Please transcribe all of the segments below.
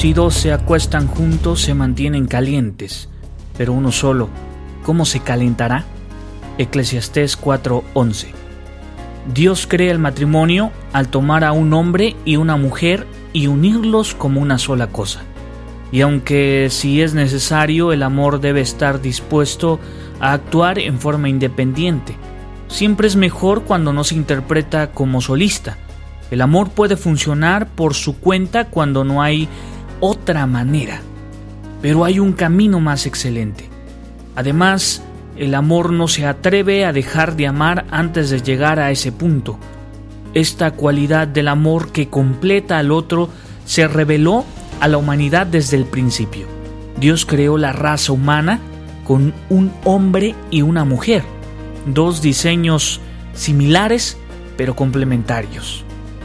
Si dos se acuestan juntos, se mantienen calientes, pero uno solo, ¿cómo se calentará? Eclesiastés 4:11. Dios crea el matrimonio al tomar a un hombre y una mujer y unirlos como una sola cosa. Y aunque si es necesario, el amor debe estar dispuesto a actuar en forma independiente. Siempre es mejor cuando no se interpreta como solista. El amor puede funcionar por su cuenta cuando no hay otra manera, pero hay un camino más excelente. Además, el amor no se atreve a dejar de amar antes de llegar a ese punto. Esta cualidad del amor que completa al otro se reveló a la humanidad desde el principio. Dios creó la raza humana con un hombre y una mujer, dos diseños similares pero complementarios,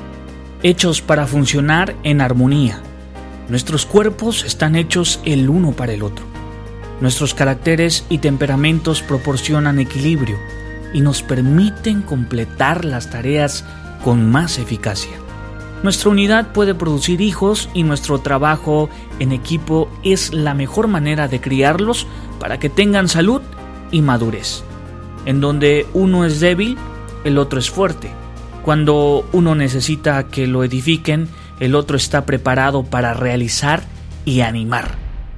hechos para funcionar en armonía. Nuestros cuerpos están hechos el uno para el otro. Nuestros caracteres y temperamentos proporcionan equilibrio y nos permiten completar las tareas con más eficacia. Nuestra unidad puede producir hijos y nuestro trabajo en equipo es la mejor manera de criarlos para que tengan salud y madurez. En donde uno es débil, el otro es fuerte. Cuando uno necesita que lo edifiquen, el otro está preparado para realizar y animar.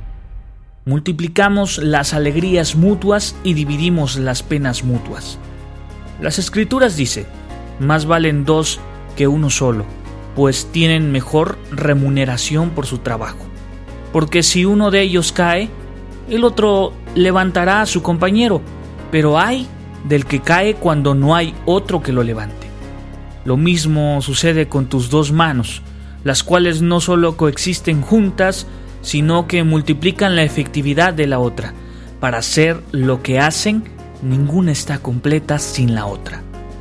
Multiplicamos las alegrías mutuas y dividimos las penas mutuas. Las Escrituras dicen: más valen dos que uno solo, pues tienen mejor remuneración por su trabajo. Porque si uno de ellos cae, el otro levantará a su compañero, pero ay del que cae cuando no hay otro que lo levante. Lo mismo sucede con tus dos manos, las cuales no solo coexisten juntas, sino que multiplican la efectividad de la otra. Para hacer lo que hacen, ninguna está completa sin la otra.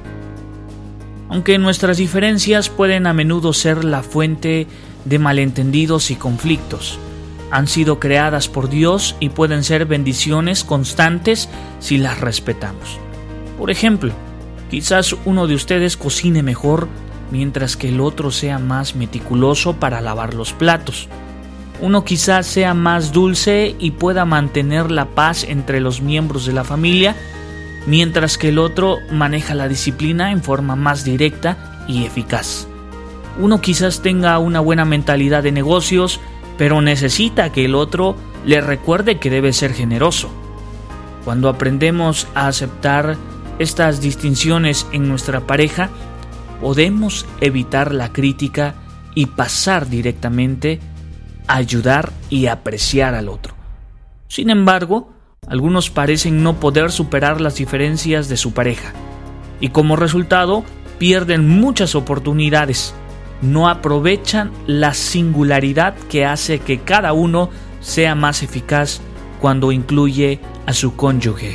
Aunque nuestras diferencias pueden a menudo ser la fuente de malentendidos y conflictos, han sido creadas por Dios y pueden ser bendiciones constantes si las respetamos. Por ejemplo, quizás uno de ustedes cocine mejor mientras que el otro sea más meticuloso para lavar los platos. Uno quizás sea más dulce y pueda mantener la paz entre los miembros de la familia, mientras que el otro maneja la disciplina en forma más directa y eficaz. Uno quizás tenga una buena mentalidad de negocios, pero necesita que el otro le recuerde que debe ser generoso. Cuando aprendemos a aceptar estas distinciones en nuestra pareja, podemos evitar la crítica y pasar directamente a ayudar y apreciar al otro. Sin embargo, algunos parecen no poder superar las diferencias de su pareja y como resultado pierden muchas oportunidades. No aprovechan la singularidad que hace que cada uno sea más eficaz cuando incluye a su cónyuge.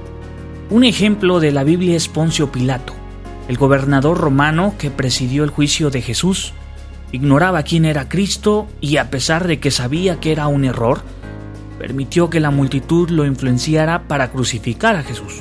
Un ejemplo de la Biblia es Poncio Pilato, el gobernador romano que presidió el juicio de Jesús. Ignoraba quién era Cristo y a pesar de que sabía que era un error, permitió que la multitud lo influenciara para crucificar a Jesús.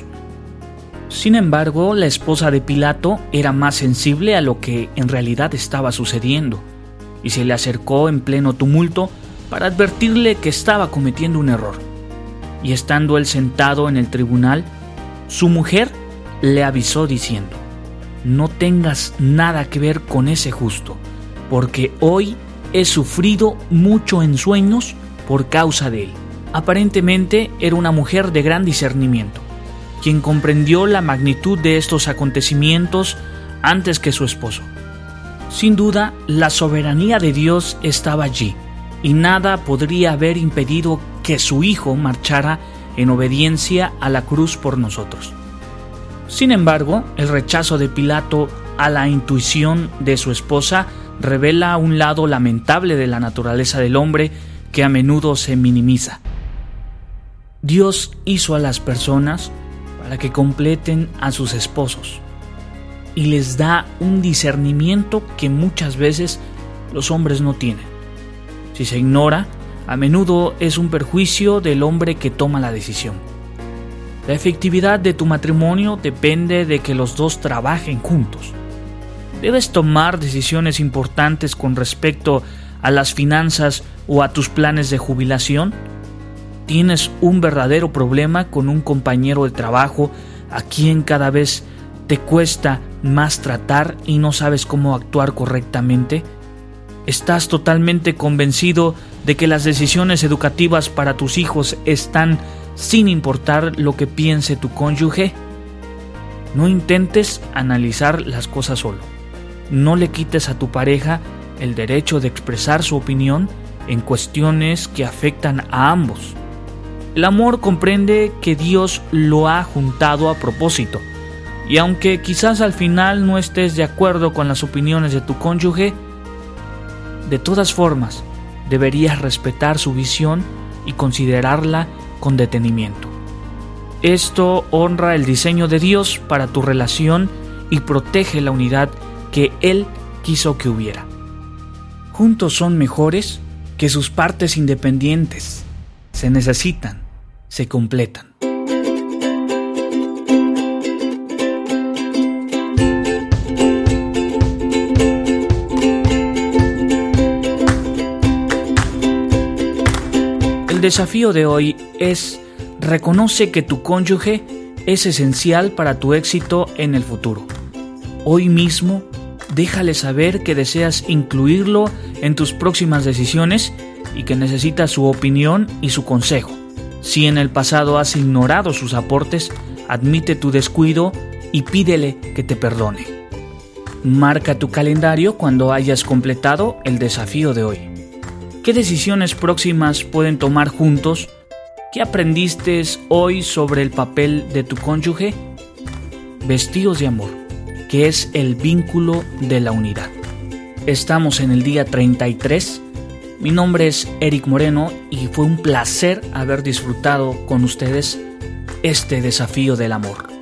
Sin embargo, la esposa de Pilato era más sensible a lo que en realidad estaba sucediendo y se le acercó en pleno tumulto para advertirle que estaba cometiendo un error. Y estando él sentado en el tribunal, su mujer le avisó diciendo: no tengas nada que ver con ese justo, porque hoy he sufrido mucho en sueños por causa de él. Aparentemente era una mujer de gran discernimiento, quien comprendió la magnitud de estos acontecimientos antes que su esposo. Sin duda, la soberanía de Dios estaba allí, y nada podría haber impedido que su hijo marchara en obediencia a la cruz por nosotros. Sin embargo, el rechazo de Pilato a la intuición de su esposa revela un lado lamentable de la naturaleza del hombre que a menudo se minimiza. Dios hizo a las personas para que completen a sus esposos y les da un discernimiento que muchas veces los hombres no tienen. Si se ignora, a menudo es un perjuicio del hombre que toma la decisión. La efectividad de tu matrimonio depende de que los dos trabajen juntos. Debes tomar decisiones importantes con respecto a las finanzas o a tus planes de jubilación? ¿Tienes un verdadero problema con un compañero de trabajo a quien cada vez te cuesta más tratar y no sabes cómo actuar correctamente? ¿Estás totalmente convencido de que las decisiones educativas para tus hijos están sin importar lo que piense tu cónyuge? No intentes analizar las cosas solo. No le quites a tu pareja el derecho de expresar su opinión en cuestiones que afectan a ambos. El amor comprende que Dios lo ha juntado a propósito, y aunque quizás al final no estés de acuerdo con las opiniones de tu cónyuge, de todas formas deberías respetar su visión y considerarla con detenimiento. Esto honra el diseño de Dios para tu relación y protege la unidad que Él quiso que hubiera. Juntos son mejores que sus partes independientes. Se necesitan, se completan. El desafío de hoy es: reconoce que tu cónyuge es esencial para tu éxito en el futuro. Hoy mismo, déjale saber que deseas incluirlo en tus próximas decisiones y que necesitas su opinión y su consejo. Si en el pasado has ignorado sus aportes, admite tu descuido y pídele que te perdone. Marca tu calendario cuando hayas completado el desafío de hoy. ¿Qué decisiones próximas pueden tomar juntos? ¿Qué aprendiste hoy sobre el papel de tu cónyuge? Vestidos de amor, que es el vínculo de la unidad. Estamos en el día 33. Mi nombre es Eric Moreno y fue un placer haber disfrutado con ustedes este desafío del amor.